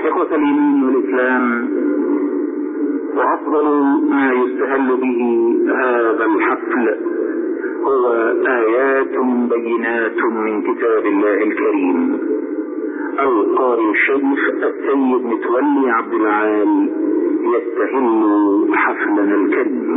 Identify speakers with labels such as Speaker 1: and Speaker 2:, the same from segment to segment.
Speaker 1: إخوة الإيمان والإسلام، وأفضل ما يستهل به هذا الحفل هو آيات بينات من كتاب الله الكريم. القارئ الشيخ السيد متولي عبد العال يستهل حفلنا الكريم.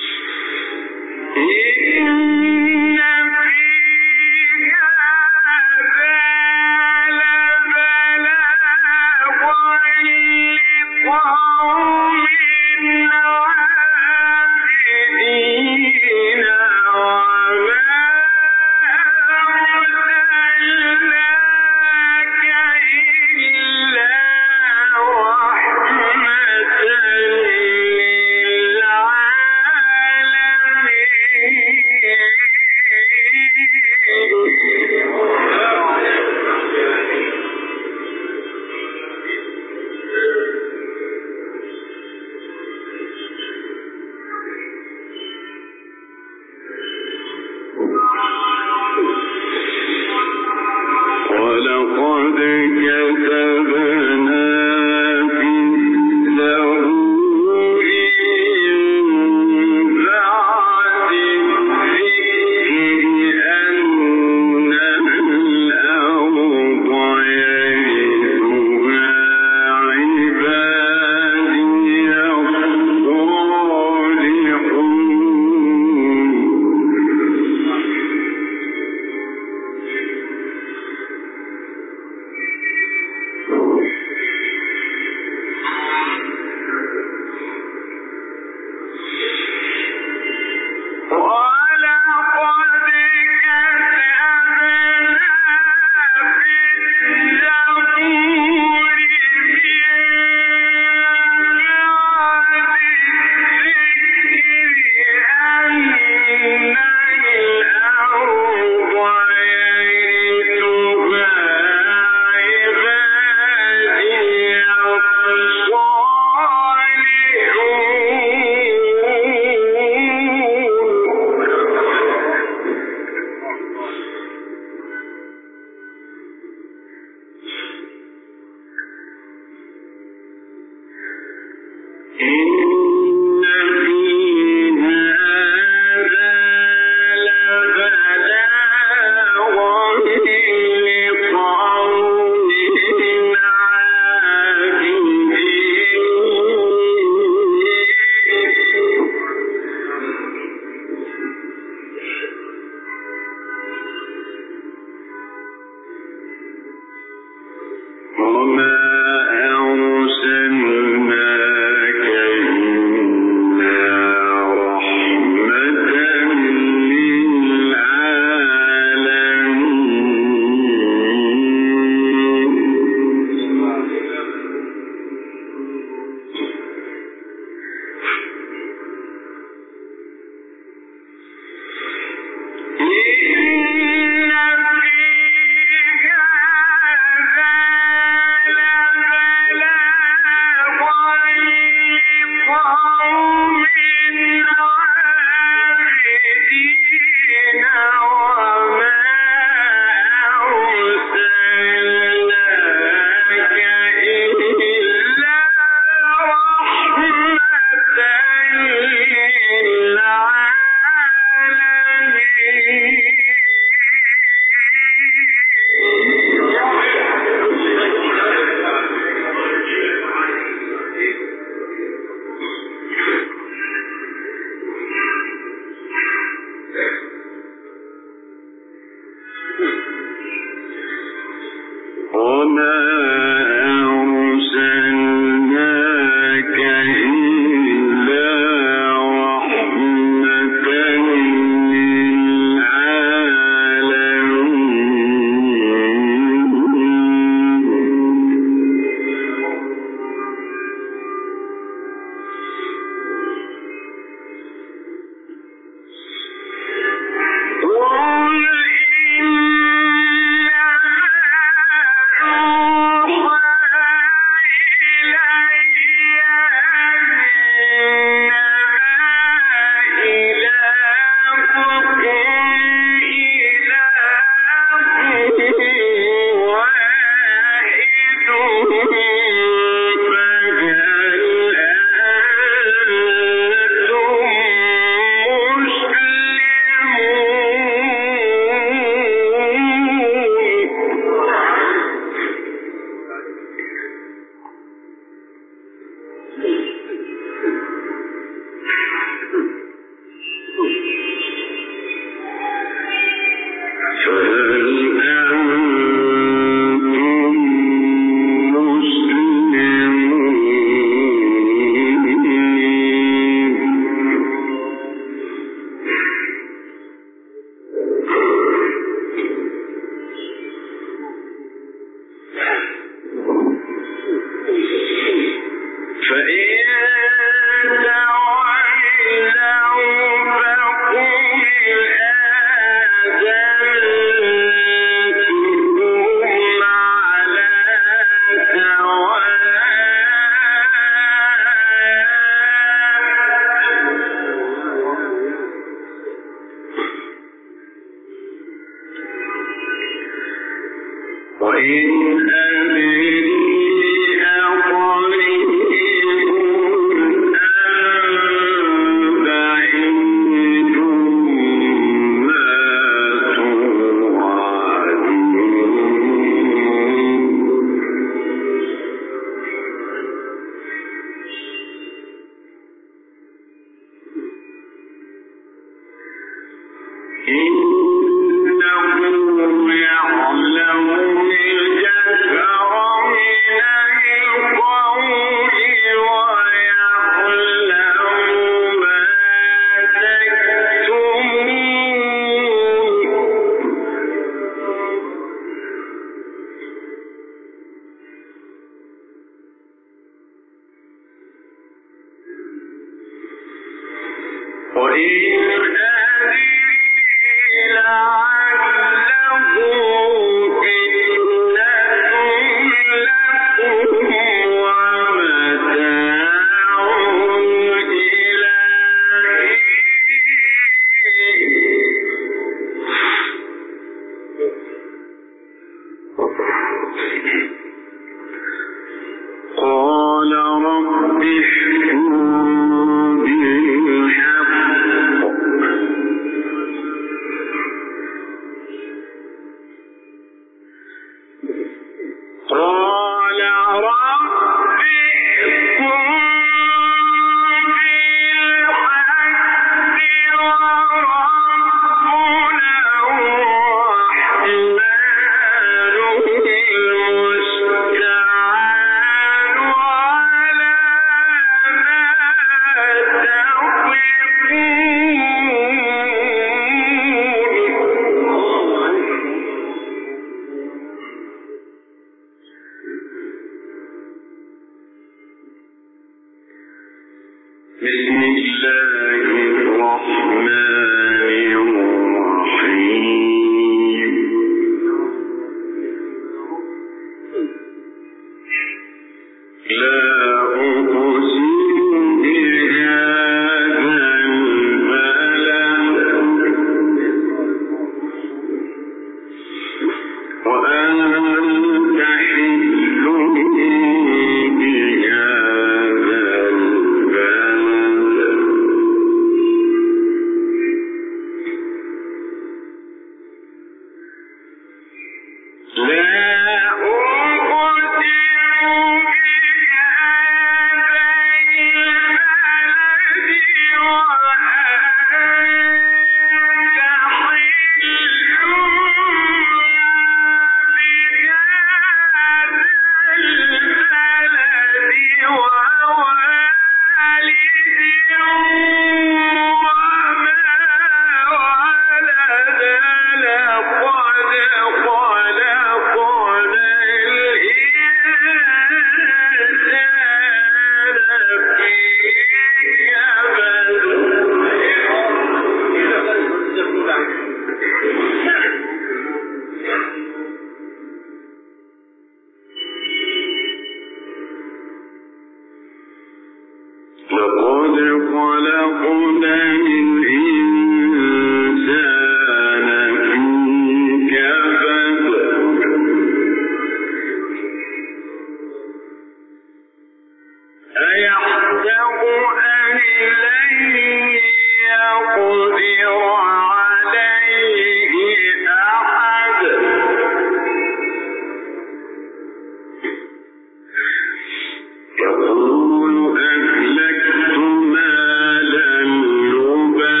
Speaker 2: يقول أهلكت مالا لبدا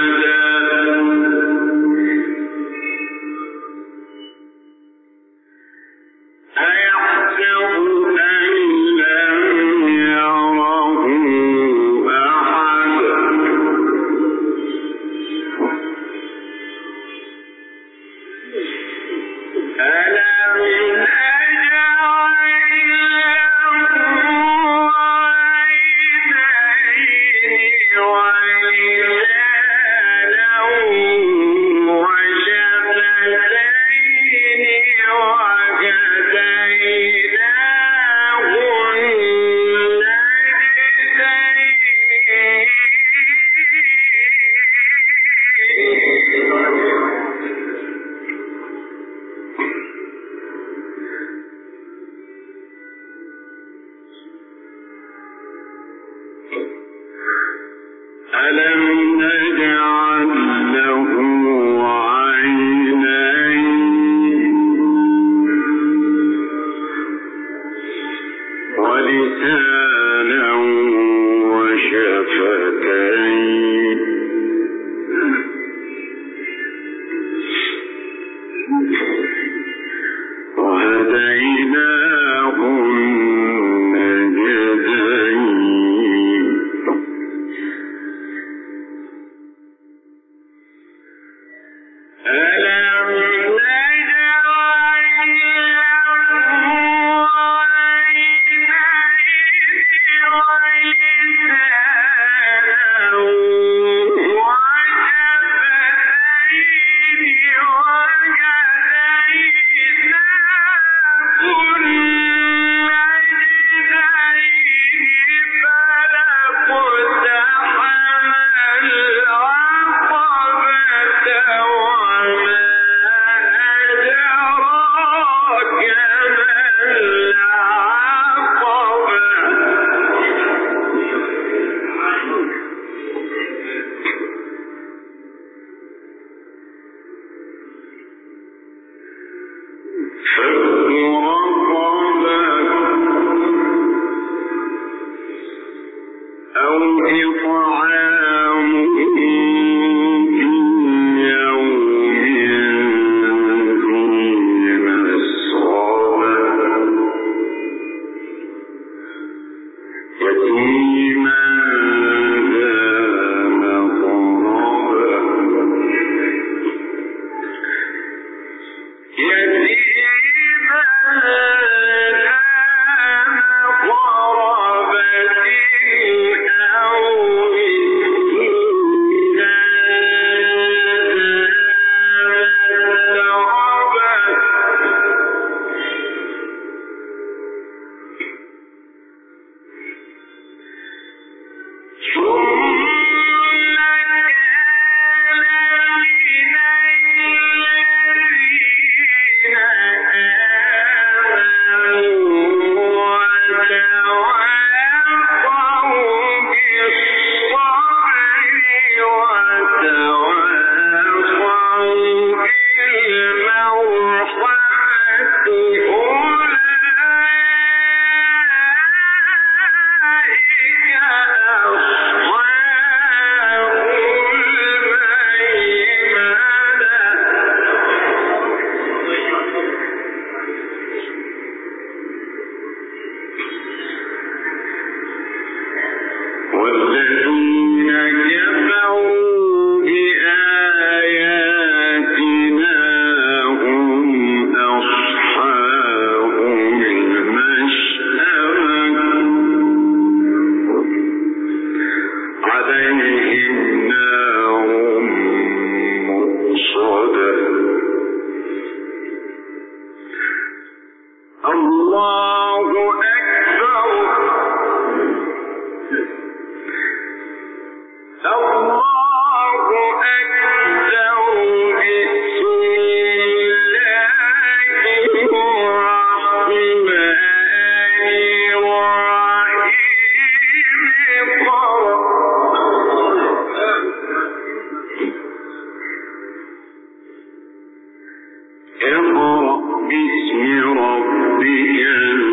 Speaker 2: اقرأ باسم ربك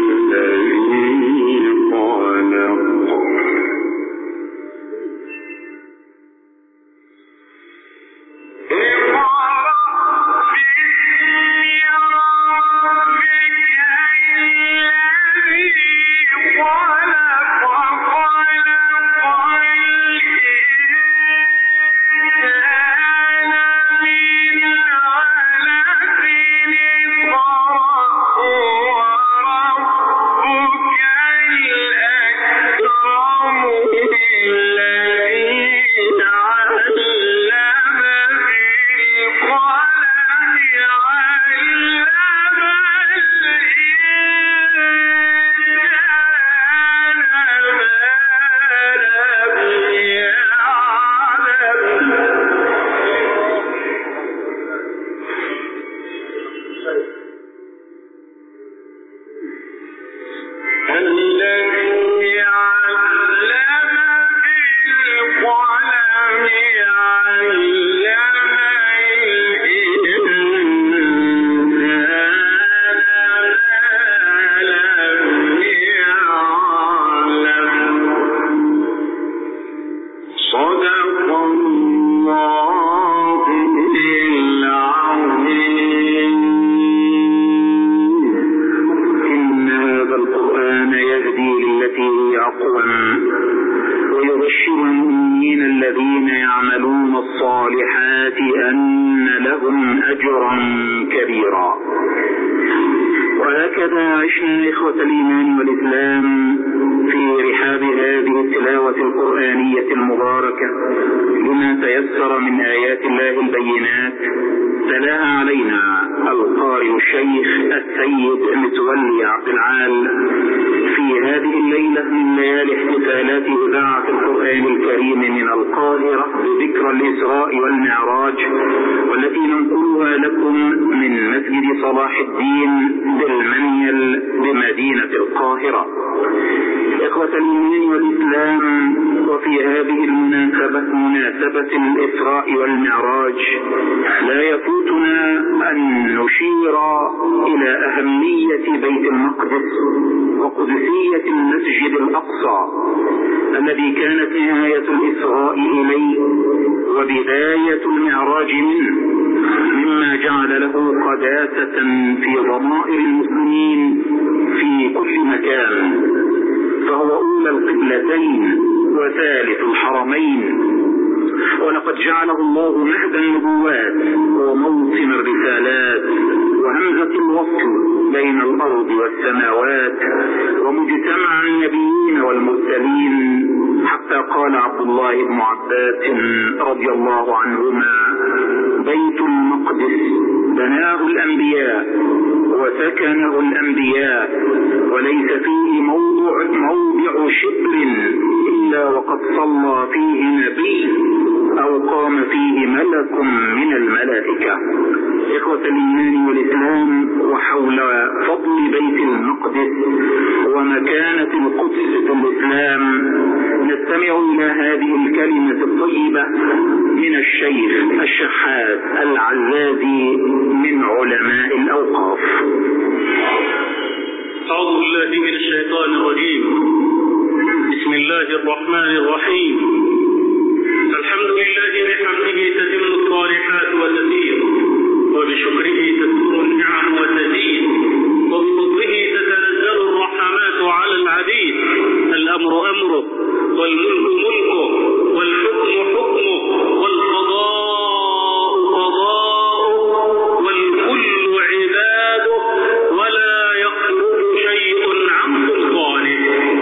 Speaker 1: وهكذا عشنا إخوة الإيمان والإسلام في رحاب هذه التلاوة القرآنية المباركة لما تيسر من آيات الله البينات تلاها علينا القارئ الشيخ السيد متولي عبد العال في هذه الليلة من ليالي احتفالات إذاعة القرآن الكريم من القاهرة بذكرى الإسراء والمعراج، والتي ننقلها لكم من مسجد صلاح الدين بالمنيل بمدينة القاهرة. إخوة الإيمان والإسلام، وفي هذه المناسبة مناسبة الإسراء والمعراج لا يفوتنا أن نشير إلى أهمية بيت المقدس وقدسية المسجد الأقصى الذي كانت نهاية الإسراء إليه وبداية المعراج منه، مما جعل له قداسة في ضمائر المسلمين في كل مكان، فهو أولى القبلتين وثالث الحرمين، ولقد جعله الله مهد النبوات وموطن الرسالات وهمزة الوصل بين الأرض والسماوات ومجتمع النبيين والمرسلين، حتى قال عبد الله بن عباس رضي الله عنهما: بيت المقدس بناه الأنبياء وسكنه الأنبياء، وليس فيه موضع شبر إلا وقد صلى فيه نبي أو قام فيه ملك من الملائكة. إخوة الإيمان والإسلام، وحول فضل بيت المقدس ومكانة القدس في الإسلام نستمع إلى هذه الكلمة الطيبة من الشيخ الشحات العزازي من علماء الأوقاف.
Speaker 2: أعوذ بالله من الشيطان الرجيم. بسم الله الرحمن الرحيم. الحمد لله بحمده تتم الصالحات وتزيد، وبشكره تكثر النعم وتزيد، وبفضله تتنزل الرحمات على العبيد. الأمر أمره، والملك ملكه، والحكم حكمه، والقضاء قضاؤه، والكل عباده، ولا يخرج شيء عن سلطانه.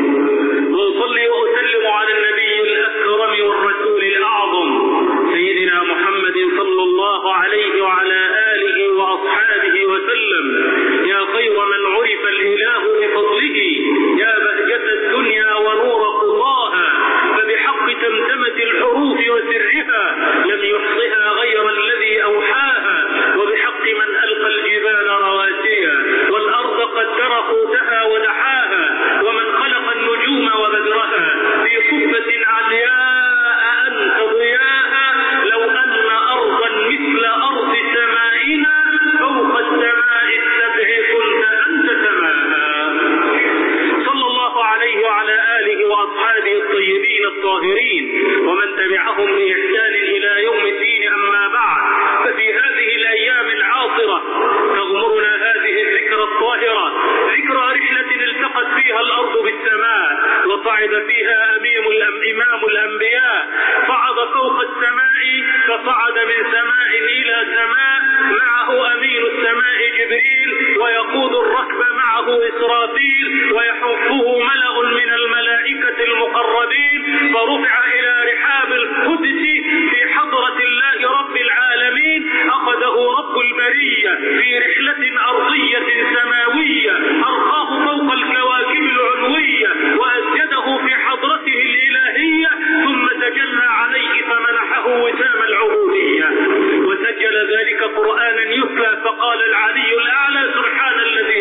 Speaker 2: وأصلي وأسلم على النبي الأكرم والرسول الأعظم سيدنا محمد صلى الله عليه وعلى آله وأصحابه وسلم. يا خير من عرف الإله بفضله، يا بهجة الدنيا ونور قضاها، فبحق تمتمت الحروف وسرها لم يحصها غير الذي أوحاها، وبحق من ألقى الجبال رواسيا والأرض قدر قوتها ودحاها، ومن خلق النجوم وبدرها في قبة علياء أنت ضياها. لو أن أرضا مثل أرض سمائنا فوق السماء السبع كنت أنت سماها. صلى الله عليه وعلى آله وأصحابه الطيبين الطاهرين ومن تبعهم بإحسان إلى يوم الدين. أما بعد، ففي هذه الأيام العاصرة تغمرنا هذه الذكرى الطاهرة، ذكرى رحلة التقت فيها الأرض بالسماء، وصعد فيها إمام الأنبياء، صعد فوق السماء، فصعد من سماء إلى سماء، معه أمين السماء جبريل، ويقود الركب معه إسرافيل، ويحفه ملأ من الملائكة المقربين، فرفع إلى رحاب القدس في حضرة الله رب العالمين. أخذه رب البرية في رحلة أرضية سماوية، أرقاه فوق الكواكب العلوية، وأسجده في حضرته الإلهية، ثم تجلى عليه فمنحه وسام العبودية، وسجل ذلك قرآنا يتلى. فقال العلي الأعلى: سبحان الذي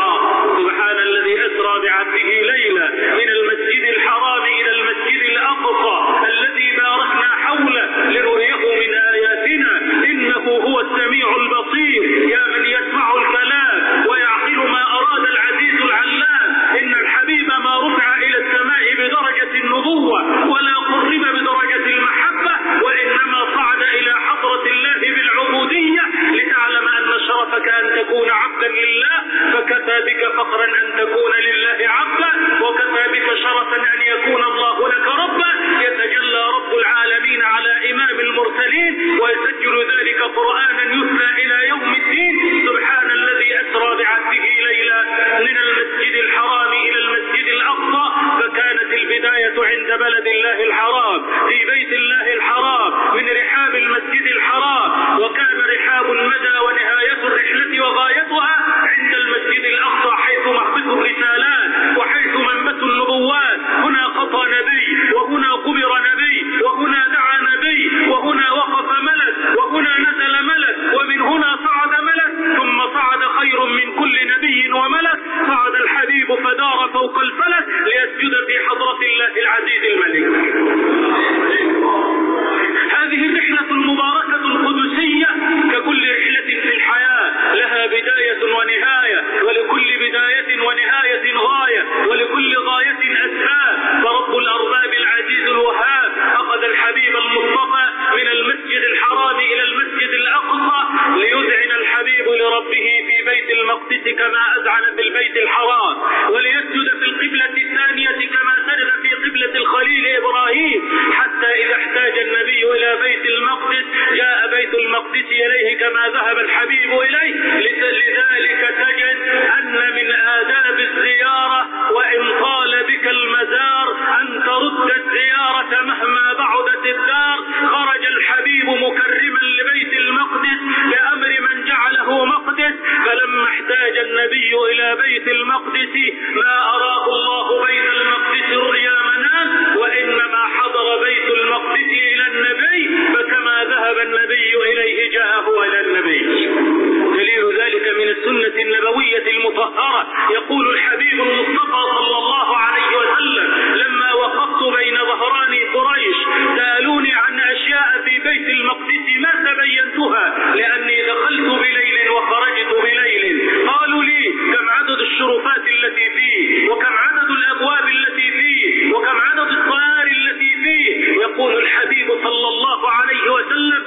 Speaker 2: أسرى بعبده ليلا من المسجد الحرام إلى المسجد الأقصى الذي باركنا حوله لنريه من آياتنا، إنه هو السميع البصير. يا من يسمع الكلام ويعقل ما أراد العزيز العلام، إن الحبيب ما رفع إلى السماء بدرجة النبوة ولا قرب بدرجة المحبة، وإنما صعد إلى حضرة الله بالعبودية، لتعلم أن شرفك أن تكون عبدا لله، فكفى بك فخرا أن تكون لله عبدا، وكفى بك شرفا أن يكون الله لك ربا. يتجلى رب العالمين على إمام المرسلين، ويسجل ذلك قرآنا يتلى إلى يوم الدين. سبحان الذي أسرى بعبده ليلا بلد الله الحرام في بيت الله الحرام من رحاب المسجد الحرام، وكان رحاب المدى ونهاية الرحلة وغايتها عند المسجد الأقصى حيث محبس الرسالات وحيث منبت النبوات. هنا خطى نبي، وهنا قبر نبي، وهنا دعا نبي، وهنا وقف ملك، وهنا نزل ملك، ومن هنا صعد ملك، ثم صعد خير من كل نبي وملك، صعد الحبيب فدار فوق الفلك ليسجد في حضرة الله العزيز الملك. هذه الرحلة المباركة القدسية ككل رحلة في الحياة لها بداية ونهاية، ولكل بداية ونهاية غاية، ولكل غاية أسباب. فرب الأرباب العزيز الوهاب أخذ الحبيب المصطفى من المسجد الحرام إلى المسجد الأقصى ليذعن الحبيب لربه في بيت المقدس كما أذعن في البيت الحرام، وليسجد في القبلة الثانية كما سجد في قبلة الخليل إبراهيم، حتى إذا احتاج النبي إلى بيت المقدس جاء بيت المقدس إليه كما ذهب الحبيب إليه. لذلك تجد أن من آداب الزيارة وإن طال بك المزار أن ترد الزيارة مهما بعدت الدار. خرج الحبيب مكرما لبيت المقدس بأمر من جعله مقدس، فلما احتاج النبي إلى بيت المقدس ما أراه الله بيت المقدس رؤيا منام، وإنما حضر بيت المقدس إلى النبي، فكما ذهب النبي إليه جاء هو إلى النبي. دليل ذلك من السنة النبوية المطهرة. يقول الحبيب المصطفى صلى الله عليه وسلم: لما وقفت بين ظهراني قريش سألوني عن أشياء في بيت المقدس ما تبينتها، لأني دخلت بليل وخرجت بليل. قالوا لي: كم عدد الشرفات التي فيه، وكم عدد الأبواب التي فيه، وكم عدد الطائر التي فيه؟ يقول الحبيب صلى الله عليه وسلم: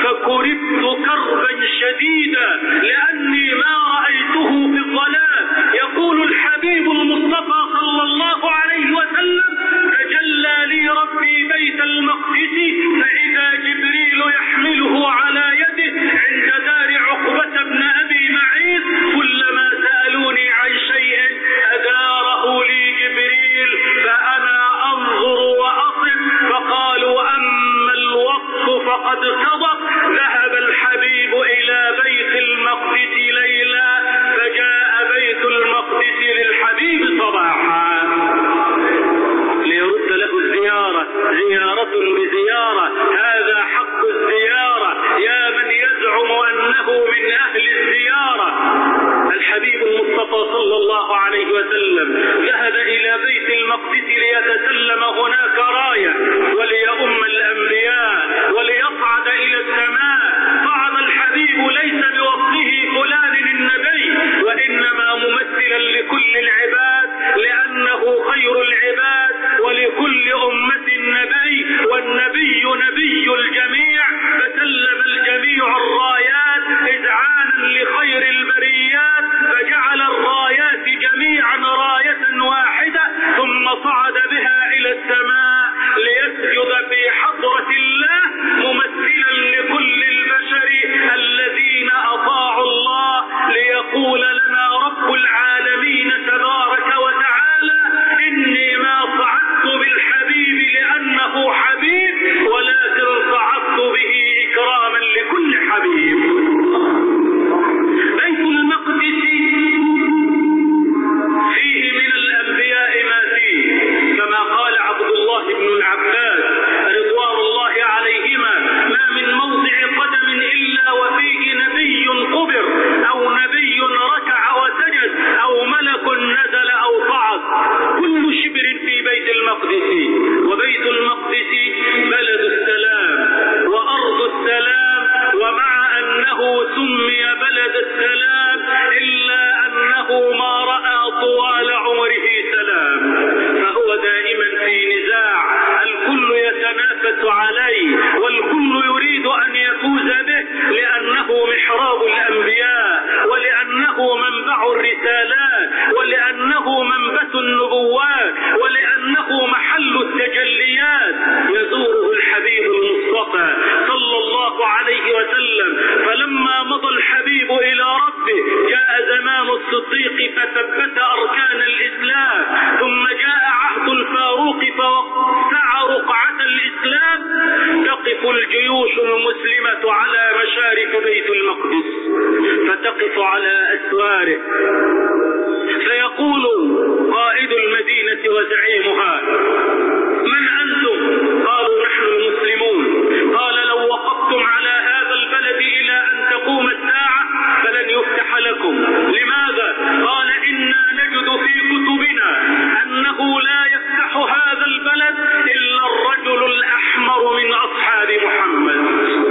Speaker 2: فكربت كربا شديدا لأني ما رأيته في الظلام. يقول الحبيب المصطفى صلى الله عليه وسلم: تجلى لي ربي بيت المقدس فإذا جبريل يحمله على يده عند دار عقبة بن أبي معيط، كلما سألوني عن شيء أداره لي جبريل فأنا أنظر وأصف. فقالوا: أما الوقت فقد صدق. ذهب الحبيب إلى بيت المقدس ليلا، فجاء بيت المقدس للحبيب صباحا ليرد له الزيارة، زيارة بزيارة. هذا حق الزيارة يا من يزعم أنه من أهل الزيارة. الحبيب المصطفى صلى الله عليه وسلم ذهب إلى بيت المقدس ليتسلم هناك راية وليؤم الأنبياء وليصعد إلى السماء. صعد الحبيب ليس بوصفه فلان النبي، وإنما ممثلا لكل العباد، لأنه خير العباد، ولكل أمة نبي، والنبي نبي الجميع، فسلم الجميع الرايات إذعانا لخير البريات، فجعل الرايات جميعا راية واحدة، ثم صعد بها إلى السماء ليسجد في حضرة الله ممثلا لكل البشر الذين أطاعوا الله، ليقول لنا رب العالمين تبارك وتعالى: إني ما صعدت بالحبيب لأنه حبيب، ولكن صعدت به إكراما لكل حبيب. بيت المقدس فيه من الأنبياء ما فيه، كما قال عبد الله بن العباس رضوان الله عليهما: ما من موضع قدم إلا وفيه نبي قبر، أو نبي ركع وسجد، أو ملك نزل أو صعد. كل شبر في بيت المقدس. وبيت المقدس بلد السلام وأرض السلام، ومع أنه سمي بلد السلام إلا أنه ما رأى طوال عمره سلام، فهو دائما في نزاع، الكل يتنافس عليه والكل يريد أن يفوز به، لأنه محراب الأنبياء، ولأنه منبع الرسالات، ولأنه منبت النبوات، ولأنه محل التجليات. يزوره الحبيب المصطفى صلى الله عليه وسلم. فلما مضى الحبيب إلى ربه جاء زمان الصديق فثبت أركان الإسلام، ثم جاء عهد الفاروق فوسع فيقف على أسواره فيقول قائد المدينة وزعيمها: من أنتم؟ قالوا: نحن المسلمون. قال: لو وقفتم على هذا البلد إلى أن تقوم الساعة فلن يفتح لكم. لماذا؟ قال: إنا نجد في كتبنا أنه لا يفتح هذا البلد إلا الرجل الأحمر من أصحاب محمد.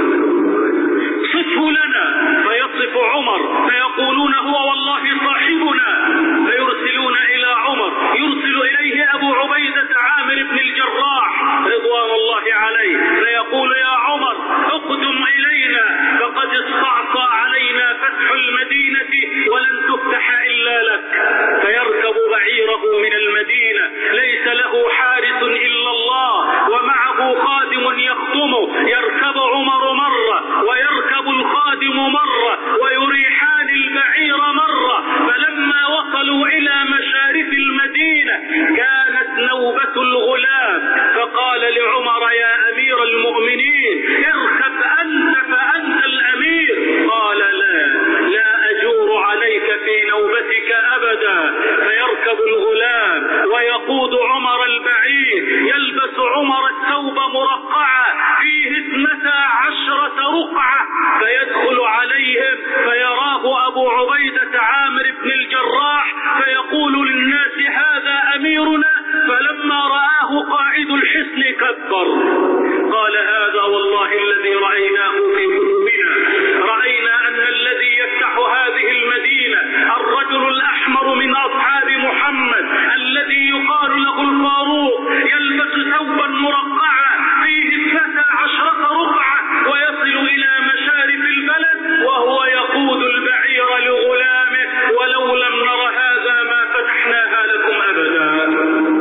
Speaker 2: صفه لنا. فيصف عمر فيقولون: هو والله صاحبنا. فيرسلون إلى عمر، يرسل إليه أبو عبيدة عامر بن الجراح رضوان الله عليه، فيقول: يا عمر اقدم إلينا فقد استعصى علينا فتح المدينة ولن تفتح إلا لك. فيركب بعيره من المدينة، ليس له حارس إلا الله ومعه خادم يخدمه. يركب عمر مرة ويركب الخادم مرة ويريحان البعير مرة. فلما وصلوا إلى مشارف المدينة كانت نوبة الغلام، فقال لعمر: يا أمير المؤمنين اركب أنت فأنت الأمير. قال: لا أجور عليك في نوبتك أبدا. فيركب الغلام ويقود عمر البعير. يلبس عمر الثوب مرقعا فيه 12 رقعة، فيدخل عليهم فيراه أبو عبيدة عامر بن الجراح فيقول للناس: هذا أميرنا. فلما رآه قائد الحصن كبر. قال: هذا والله الذي رأيناه في كتبنا، رأينا أن الذي يفتح هذه المدينة الرجل الأحمر من أصحاب محمد الذي يقال له الفاروق، يلبس ثوبا مرقعا فيه 12 رقعة ويصل إلى مشارف البلد وهو يقود البعير لغلامه، ولو لم نر هذا ما فتحناها لكم أبدا.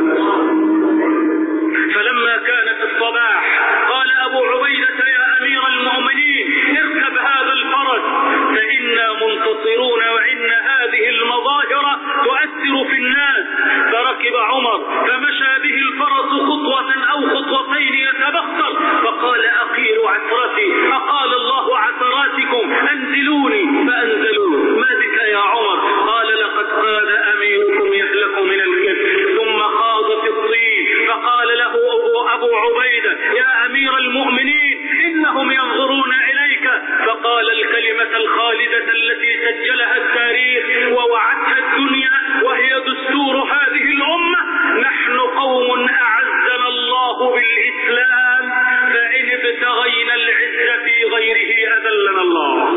Speaker 2: فلما كان في الصباح قال أبو عبيدة: يا أمير المؤمنين اركب هذا الفرس فإنا منتصرون وإن هذه المظاهر تؤثر في الناس. فركب عمر فمشى به الفرس خطوة أو خطوتين يتبختر، فقال: أقيل عثرتي، أقال الله عثراتكم، أنزلوني. فأنزلوه. ما بك يا عمر؟ قال: لقد قال أميركم يهلك من الكبر. ثم خاض في الطين فقال له أبو عبيدة: يا أمير المؤمنين إنهم ينظرون إليك. فقال الكلمة الخالدة التي سجلها التاريخ ووعدها الدنيا وهي دستور هذه الأمة: نحن قوم أعزنا الله بالإسلام، فإن ابتغينا العز في غيره أذلنا الله.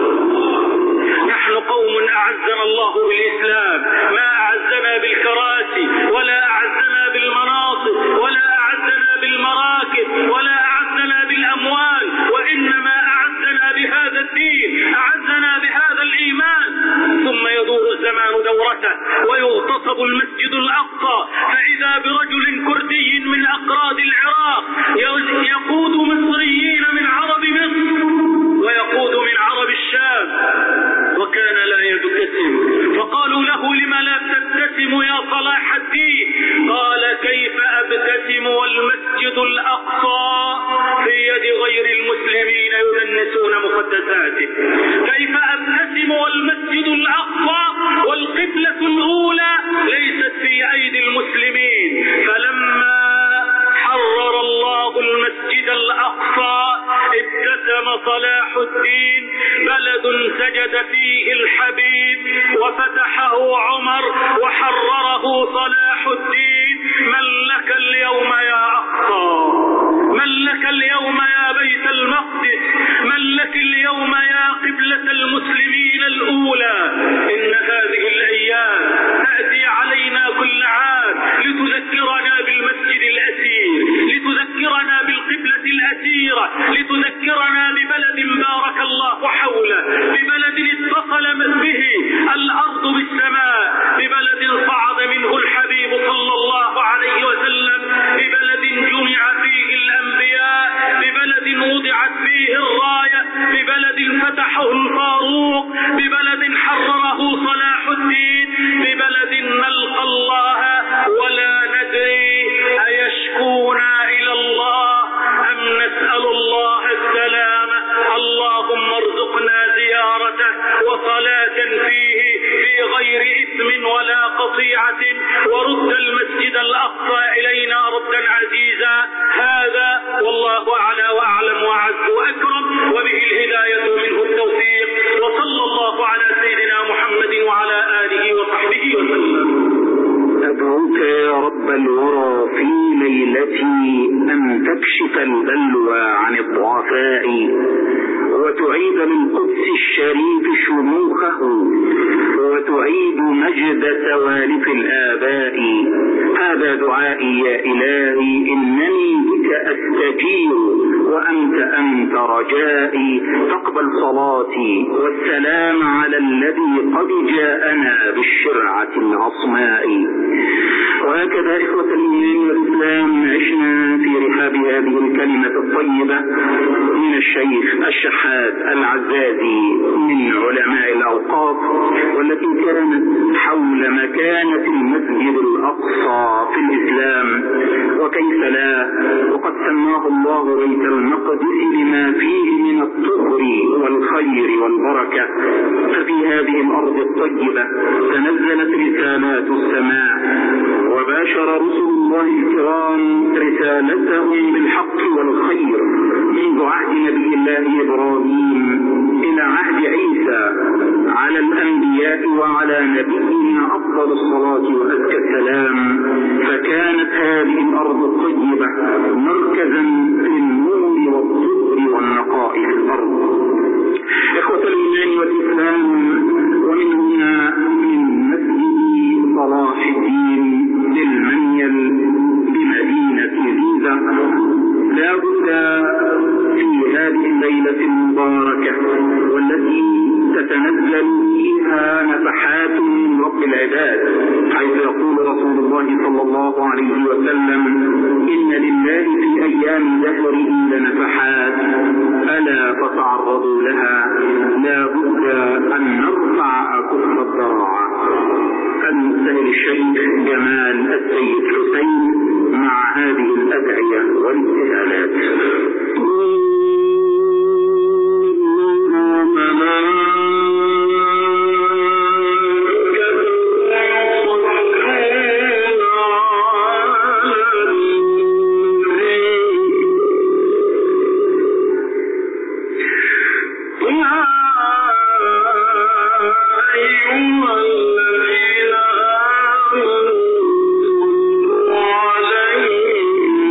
Speaker 2: نحن قوم أعزنا الله بالإسلام، ما أعزنا بالكراسي ولا أعزنا بالمناصب ولا أعزنا بالمراكب ولا أعزنا بالأموال، وإنما أعزنا بهذا الدين، أعزنا بهذا الإيمان. ثم يدور الزمان دورته ويغتصب المسجد الأقصى، فإذا برجل كردي من أقراض العراق يقود مصريين من عرب مصر ويقود من عرب الشام، وكان لا يبتسم. فقالوا له: لما لا تبتسم يا صلاح الدين؟ قال: كيف أبتسم والمسجد الأقصى في يد غير المسلمين يدنسون مقدساته؟ كيف أبتسم والمسجد الأقصى والقبلة الأولى ليست في أيدي المسلمين؟ فلما حرر الله المسجد الأقصى ابتسم صلاح الدين. بلد سجد فيه الحبيب وفتحه عمر وحرره صلاح الدين. من لك اليوم يا أقصى؟ من لك اليوم يا بيت المقدس؟ من لك اليوم يا قبلة المسلمين الأولى؟ إن هذه الأيام تأتي علينا كل عام لتذكرنا بالمسجد الأسير، لتذكرنا بالقبلة الأسيرة، لتذكرنا ببلد بارك الله حوله، ببلد اتصل به الأرض بالسماء، ولا قطيعة، ورد المسجد الأقصى إلينا ردا عزيزا. هذا والله أعلى وأعلم وأعز وأكرم، وبه الهداية منه التوفيق. وصلى الله على سيدنا محمد وعلى آله وصحبه وسلم.
Speaker 1: أدعوك يا رب الورى في ليلتي أن تكشف البلوى عن الضعفاء، وتعيد للقدس الشريف شموخه، وتعيد مجد توالف الآباء. هذا دعائي يا إلهي، إنني بك أستجير، وأنت رجائي. فاقبل صلاتي والسلام على الذي قد جاءنا بالشرعة العصماء. وهكذا إخوة الإيمان والإسلام عشنا في رحاب هذه الكلمة الطيبة من الشيخ الشحات العزازي من علماء الأوقاف، والتي كانت حول مكانة المسجد الأقصى في الإسلام، وكيف لا، وقد سماه الله بيت المقدس لما فيه من الطهر والخير والبركة. ففي هذه الأرض الطيبة تنزلت رسالات السماء، وباشر رسل الله الكرام رسالتهم بالحق والخير منذ عهد نبي الله إبراهيم إلى عهد عيسى على الأنبياء وعلى نبينا أفضل الصلاة وأزكى السلام. فكانت هذه الأرض الطيبة مركزا للنور والطهر والنقاء في الأرض. إخوة الإيمان والإسلام، ومن هنا من مسجد صلاح الدين للمنيل بمدينة جيزة لا بد في هذه الليلة المباركة والتي تتنزل فيها نفحات من رب العباد، حيث يقول رسول الله صلى الله عليه وسلم: إن لله في أيام دهره لنفحات ألا فتعرضوا لها. لا بد أن نرفع كف الضراعة. المبتهل الشيخ جمال السيد حسين مع هذه الأدعية والابتهالات.
Speaker 2: الذين آمنوا عليه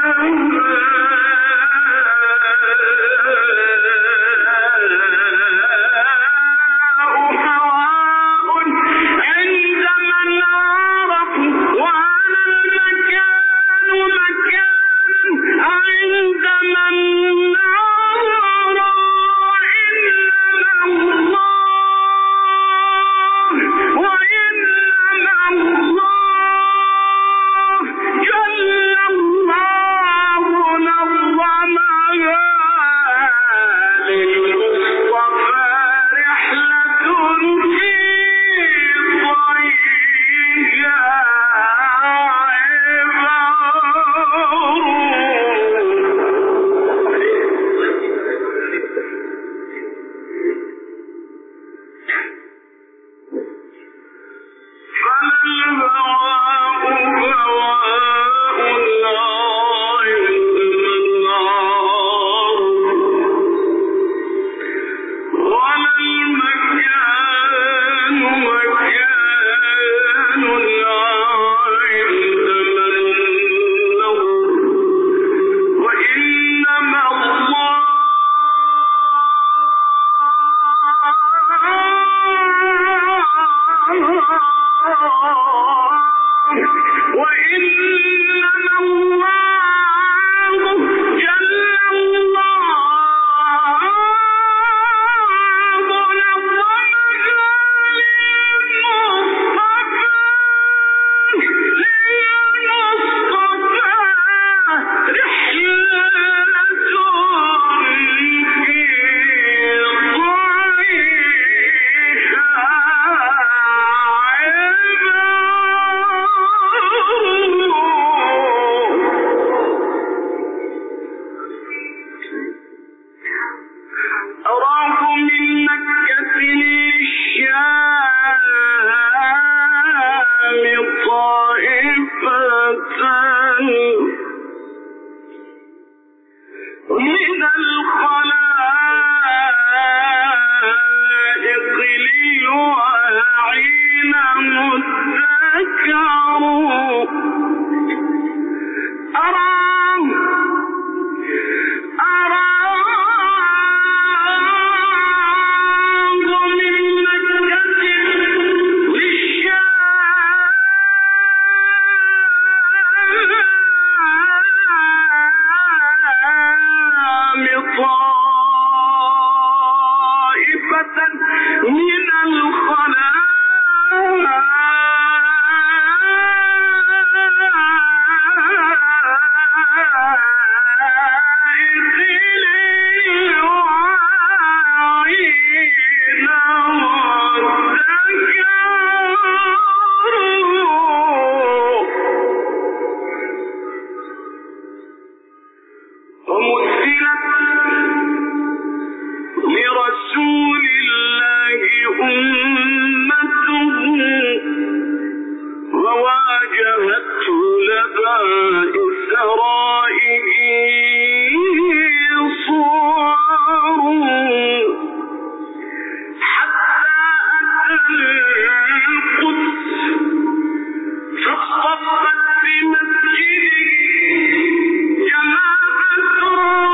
Speaker 2: فاصطفت بمسجده جماعة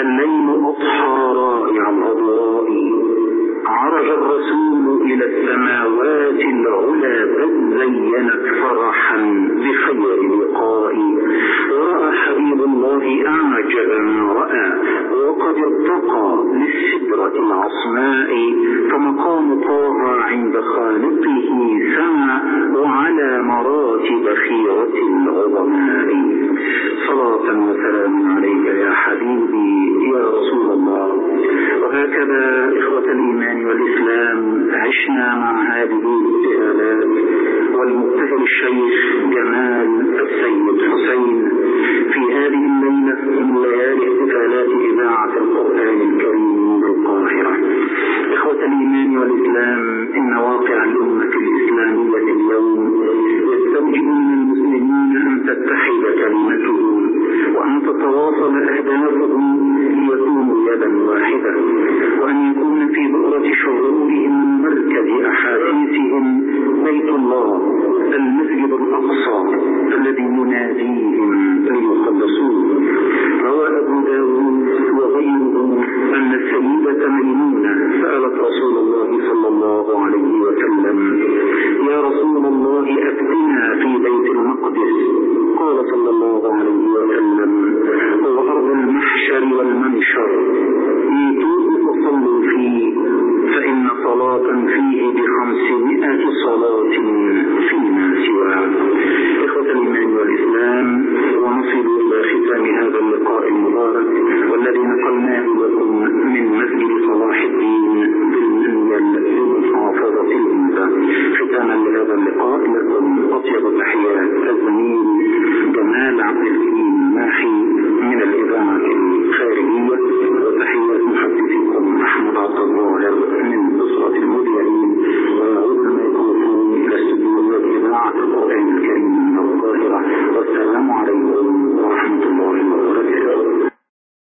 Speaker 1: الليل أضحى رائع الأضواء، عرج الرسول إلى السماوات العلى قد زينت فرحا بخير لقاء، ورأى حبيب الله أعجب ما رأى وقد ارتقى للسدرة العصماء، فمقام طه عند خالقه سما وعلى مراتب خيرة العظماء. صلاة وسلام عليك يا حبيبي يا رسول الله. وهكذا إخوة الإيمان والإسلام عشنا مع هذه الابتهالات والمبتهل الشيخ جمال السيد حسين في هذه الليلة من ليالي احتفالات إذاعة القرآن الكريم بالقاهرة. إخوة الإيمان والإسلام، إن واقع الأمة الإسلامية اليوم يستوجب من المسلمين أن تتحد كلمتهم وأن تتواصل أهدافهم ليكونوا يدا واحدة، وأن يكون في بؤرة شعورهم مركز أحاسيسهم بيت الله المسجد الأقصى الذي يناديهم ليخلصوه. روى أبو داود وغيره أن السيدة ميمونة سألت رسول الله صلى الله عليه وسلم: يا رسول الله أفتنا في بيت المقدس. قال صلى الله عليه وسلم: هو أرض المحشر والمنشر، ايتوا فصلوا فيه فإن صلاة فيه ب500 صلاة فيما سواه. إخوة الإيمان والإسلام، ونصل إلى ختام هذا اللقاء المبارك والذي نقلناه لكم من مسجد صلاح الدين بالمنيل لمحافظة الجيزة. ختاما لهذا اللقاء لكم أطيب التحيات الزميل